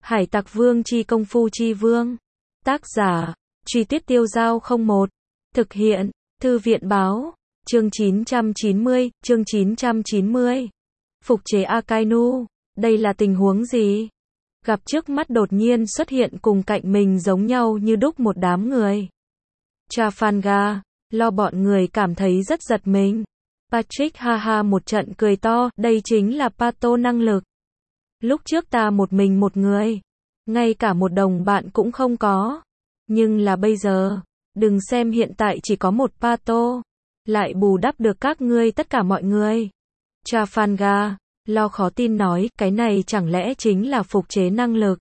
Hải Tặc Vương chi công phu chi vương. Tác giả, Truy Tuyết Tiêu Dao 01. Thực hiện, Thư viện báo. Chương 990. Phục chế Akainu. Đây là tình huống gì? Gặp trước mắt đột nhiên xuất hiện cùng cạnh mình giống nhau như đúc một đám người. Trafalgar, lo bọn người cảm thấy rất giật mình. Patrick ha ha một trận cười to, đây chính là Pato năng lực. Lúc trước ta một mình một người, ngay cả một đồng bạn cũng không có. Nhưng là bây giờ, đừng xem hiện tại chỉ có một Pato, lại bù đắp được các ngươi tất cả mọi người. Trafalgar, lo khó tin nói, cái này chẳng lẽ chính là phục chế năng lực?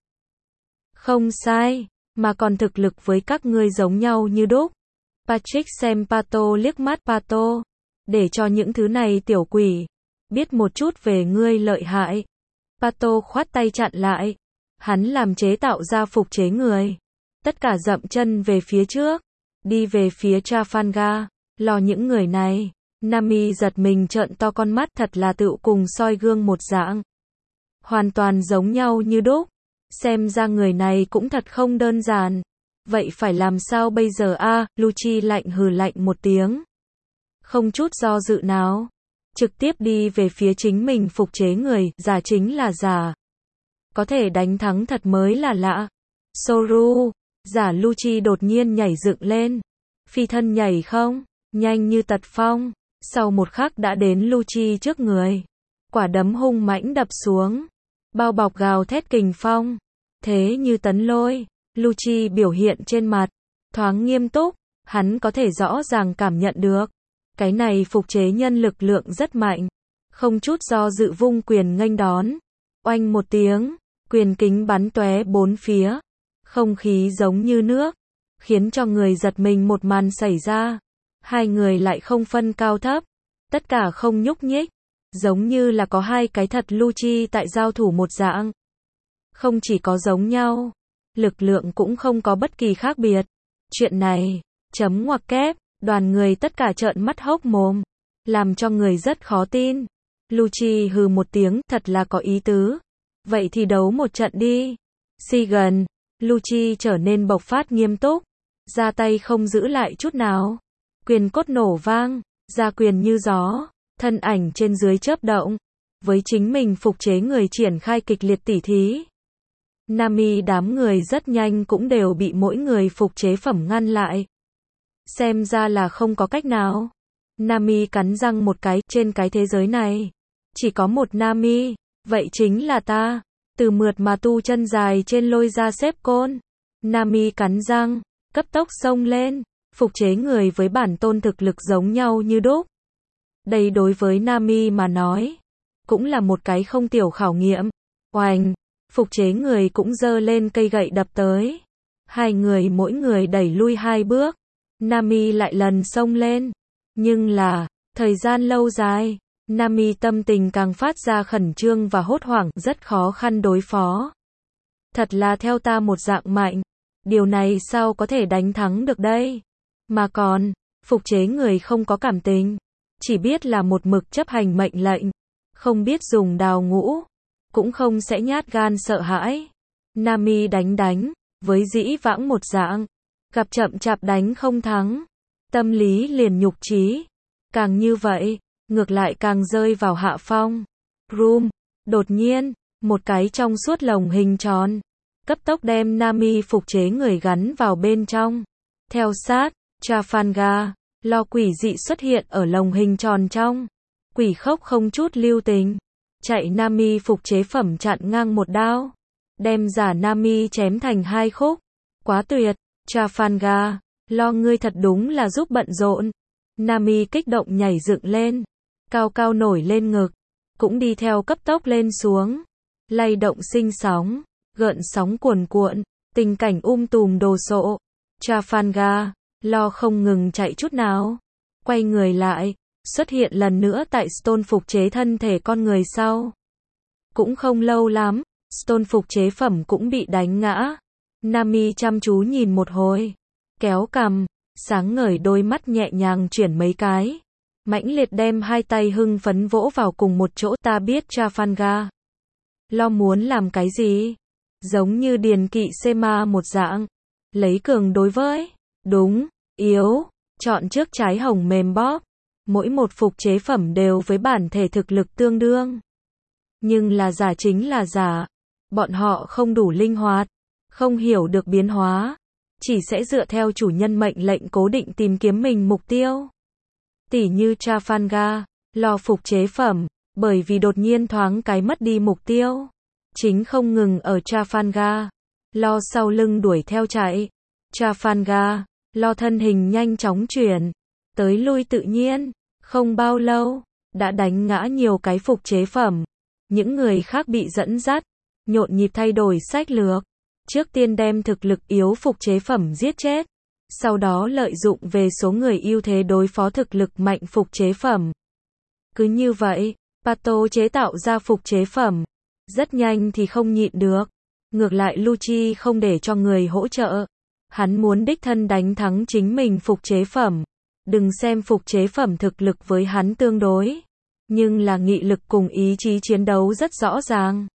Không sai, mà còn thực lực với các ngươi giống nhau như đúc. Patrick xem Pato liếc mắt, Pato, để cho những thứ này tiểu quỷ biết một chút về ngươi lợi hại. Pato khoát tay chặn lại. Hắn làm chế tạo ra phục chế người. Tất cả dậm chân về phía trước, đi về phía Trafalgar, lo những người này. Nami giật mình trợn to con mắt, thật là tựu cùng soi gương một dạng. Hoàn toàn giống nhau như đúc. Xem ra người này cũng thật không đơn giản. Vậy phải làm sao bây giờ a? Lucci lạnh hừ lạnh một tiếng. Không chút do dự nào. Trực tiếp đi về phía chính mình phục chế người, giả chính là giả. Có thể đánh thắng thật mới là lạ. Soru, giả Lucci đột nhiên nhảy dựng lên. Phi thân nhảy không? Nhanh như tật phong. Sau một khắc đã đến Lucci trước người. Quả đấm hung mãnh đập xuống. Bao bọc gào thét kình phong. Thế như tấn lôi. Lucci biểu hiện trên mặt. Thoáng nghiêm túc. Hắn có thể rõ ràng cảm nhận được. Cái này phục chế nhân lực lượng rất mạnh. Không chút do dự vung quyền nghênh đón. Oanh một tiếng. Quyền kính bắn tóe bốn phía. Không khí giống như nước. Khiến cho người giật mình một màn xảy ra. Hai người lại không phân cao thấp. Tất cả không nhúc nhích. Giống như là có hai cái thật Lucci tại giao thủ một dạng. Không chỉ có giống nhau. Lực lượng cũng không có bất kỳ khác biệt. Chuyện này, chấm ngoặc kép, đoàn người tất cả trợn mắt hốc mồm. Làm cho người rất khó tin. Lucci hừ một tiếng, thật là có ý tứ. Vậy thì đấu một trận đi. Sigan, Lucci trở nên bộc phát nghiêm túc. Ra tay không giữ lại chút nào. Quyền cốt nổ vang, ra quyền như gió, thân ảnh trên dưới chớp động. Với chính mình phục chế người triển khai kịch liệt tỉ thí. Nami đám người rất nhanh cũng đều bị mỗi người phục chế phẩm ngăn lại. Xem ra là không có cách nào. Nami cắn răng một cái, trên cái thế giới này. Chỉ có một Nami, vậy chính là ta. Từ mượt mà tu chân dài trên lôi ra xếp côn. Nami cắn răng, cấp tốc xông lên. Phục chế người với bản tôn thực lực giống nhau như đúc. Đây đối với Nami mà nói, cũng là một cái không tiểu khảo nghiệm. Oanh, phục chế người cũng giơ lên cây gậy đập tới. Hai người mỗi người đẩy lui hai bước. Nami lại lần xông lên. Nhưng là, thời gian lâu dài, Nami tâm tình càng phát ra khẩn trương và hốt hoảng, rất khó khăn đối phó. Thật là theo ta một dạng mạnh. Điều này sao có thể đánh thắng được đây? Mà còn, phục chế người không có cảm tình. Chỉ biết là một mực chấp hành mệnh lệnh. Không biết dùng đào ngũ. Cũng không sẽ nhát gan sợ hãi. Nami đánh, với dĩ vãng một dạng. Gặp chậm chạp đánh không thắng. Tâm lý liền nhục chí. Càng như vậy, ngược lại càng rơi vào hạ phong. Room, đột nhiên, một cái trong suốt lồng hình tròn. Cấp tốc đem Nami phục chế người gắn vào bên trong. Theo sát, Trafalgar, lo quỷ dị xuất hiện ở lồng hình tròn trong. Quỷ khốc không chút lưu tình. Chạy Nami phục chế phẩm chặn ngang một đao. Đem giả Nami chém thành hai khúc. Quá tuyệt, Trafalgar, lo ngươi thật đúng là giúp bận rộn. Nami kích động nhảy dựng lên. Cao cao nổi lên ngực. Cũng đi theo cấp tốc lên xuống. Lay động sinh sóng. Gợn sóng cuồn cuộn. Tình cảnh tùm đồ sộ. Trafalgar, lo không ngừng chạy chút nào. Quay người lại. Xuất hiện lần nữa tại Stone phục chế thân thể con người sau. Cũng không lâu lắm. Stone phục chế phẩm cũng bị đánh ngã. Nami chăm chú nhìn một hồi. Kéo cằm. Sáng ngời đôi mắt nhẹ nhàng chuyển mấy cái. Mãnh liệt đem hai tay hưng phấn vỗ vào cùng một chỗ. Ta biết Trafalgar. Lo muốn làm cái gì? Giống như điền kỵ xê ma một dạng. Lấy cường đối với đúng, yếu, chọn trước trái hồng mềm bóp. Mỗi một phục chế phẩm đều với bản thể thực lực tương đương. Nhưng là giả chính là giả. Bọn họ không đủ linh hoạt, không hiểu được biến hóa. Chỉ sẽ dựa theo chủ nhân mệnh lệnh cố định tìm kiếm mình mục tiêu. Tỉ như Trafalgar, lo phục chế phẩm, bởi vì đột nhiên thoáng cái mất đi mục tiêu. Chính không ngừng ở Trafalgar, lo sau lưng đuổi theo chạy. Trafalgar, lo thân hình nhanh chóng chuyển, tới lui tự nhiên, không bao lâu, đã đánh ngã nhiều cái phục chế phẩm. Những người khác bị dẫn dắt, nhộn nhịp thay đổi sách lược. Trước tiên đem thực lực yếu phục chế phẩm giết chết. Sau đó lợi dụng về số người ưu thế đối phó thực lực mạnh phục chế phẩm. Cứ như vậy, Pato chế tạo ra phục chế phẩm. Rất nhanh thì không nhịn được. Ngược lại Lucci không để cho người hỗ trợ. Hắn muốn đích thân đánh thắng chính mình phục chế phẩm. Đừng xem phục chế phẩm thực lực với hắn tương đối. Nhưng là nghị lực cùng ý chí chiến đấu rất rõ ràng.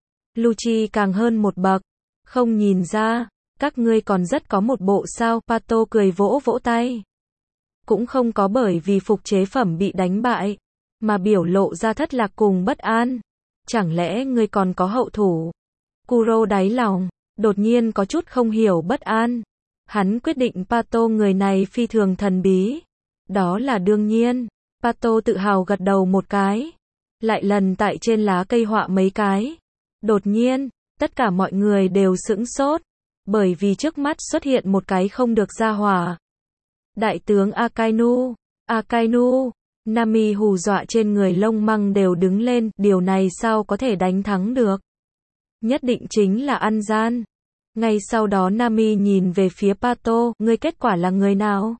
Lucci càng hơn một bậc. Không nhìn ra, các ngươi còn rất có một bộ sao, Pato cười vỗ vỗ tay. Cũng không có bởi vì phục chế phẩm bị đánh bại, mà biểu lộ ra thất lạc cùng bất an. Chẳng lẽ ngươi còn có hậu thủ? Kuro đáy lòng, đột nhiên có chút không hiểu bất an. Hắn quyết định Pato người này phi thường thần bí. Đó là đương nhiên. Pato tự hào gật đầu một cái. Lại lần tại trên lá cây họa mấy cái. Đột nhiên, tất cả mọi người đều sững sốt. Bởi vì trước mắt xuất hiện một cái không được ra hỏa. Đại tướng Akainu. Akainu. Nami hù dọa trên người lông măng đều đứng lên. Điều này sao có thể đánh thắng được? Nhất định chính là ăn gian. Ngay sau đó Nami nhìn về phía Pato. Ngươi kết quả là người nào?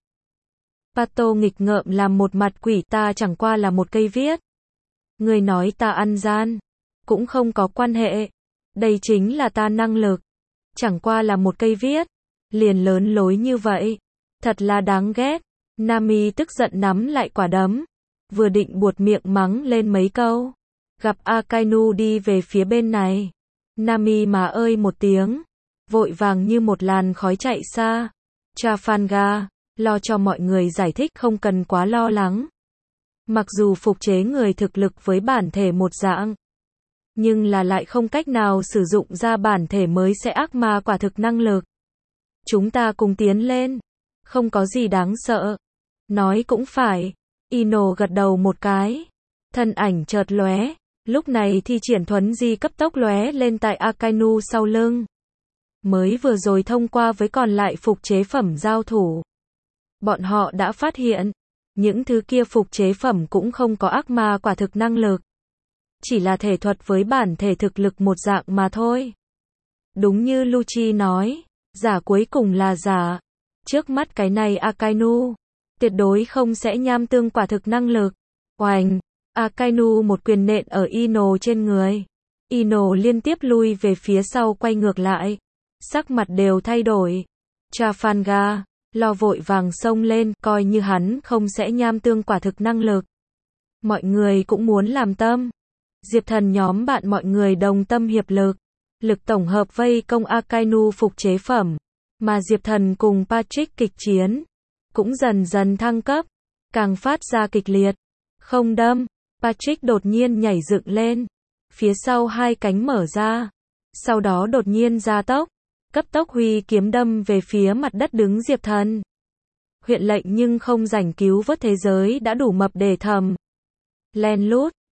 Pato nghịch ngợm làm một mặt quỷ, ta chẳng qua là một cây viết. Ngươi nói ta ăn gian. Cũng không có quan hệ. Đây chính là ta năng lực. Chẳng qua là một cây viết. Liền lớn lối như vậy. Thật là đáng ghét. Nami tức giận nắm lại quả đấm. Vừa định buột miệng mắng lên mấy câu. Gặp Akainu đi về phía bên này. Nami mà ơi một tiếng. Vội vàng như một làn khói chạy xa. Trafalgar, lo cho mọi người giải thích không cần quá lo lắng. Mặc dù phục chế người thực lực với bản thể một dạng. Nhưng là lại không cách nào sử dụng ra bản thể mới sẽ ác ma quả thực năng lực. Chúng ta cùng tiến lên. Không có gì đáng sợ. Nói cũng phải. Ino gật đầu một cái. Thân ảnh chợt lóe. Lúc này thi triển thuấn di cấp tốc lóe lên tại Akainu sau lưng. Mới vừa rồi thông qua với còn lại phục chế phẩm giao thủ. Bọn họ đã phát hiện. Những thứ kia phục chế phẩm cũng không có ác ma quả thực năng lực. Chỉ là thể thuật với bản thể thực lực một dạng mà thôi. Đúng như Lucci nói, giả cuối cùng là giả. Trước mắt cái này Akainu, tuyệt đối không sẽ nham tương quả thực năng lực. Oành, Akainu một quyền nện ở Ino trên người. Ino liên tiếp lui về phía sau quay ngược lại. Sắc mặt đều thay đổi. Trafalgar, lo vội vàng xông lên, coi như hắn không sẽ nham tương quả thực năng lực. Mọi người cũng muốn làm tâm. Diệp Thần nhóm bạn mọi người đồng tâm hiệp lực. Lực tổng hợp vây công Akainu phục chế phẩm. Mà Diệp Thần cùng Patrick kịch chiến. Cũng dần dần thăng cấp. Càng phát ra kịch liệt. Không đâm. Patrick đột nhiên nhảy dựng lên. Phía sau hai cánh mở ra. Sau đó đột nhiên gia tốc. Cấp tốc huy kiếm đâm về phía mặt đất đứng Diệp Thần. Huyện lệnh nhưng không rảnh cứu vớt thế giới đã đủ mập để thầm. Len lút.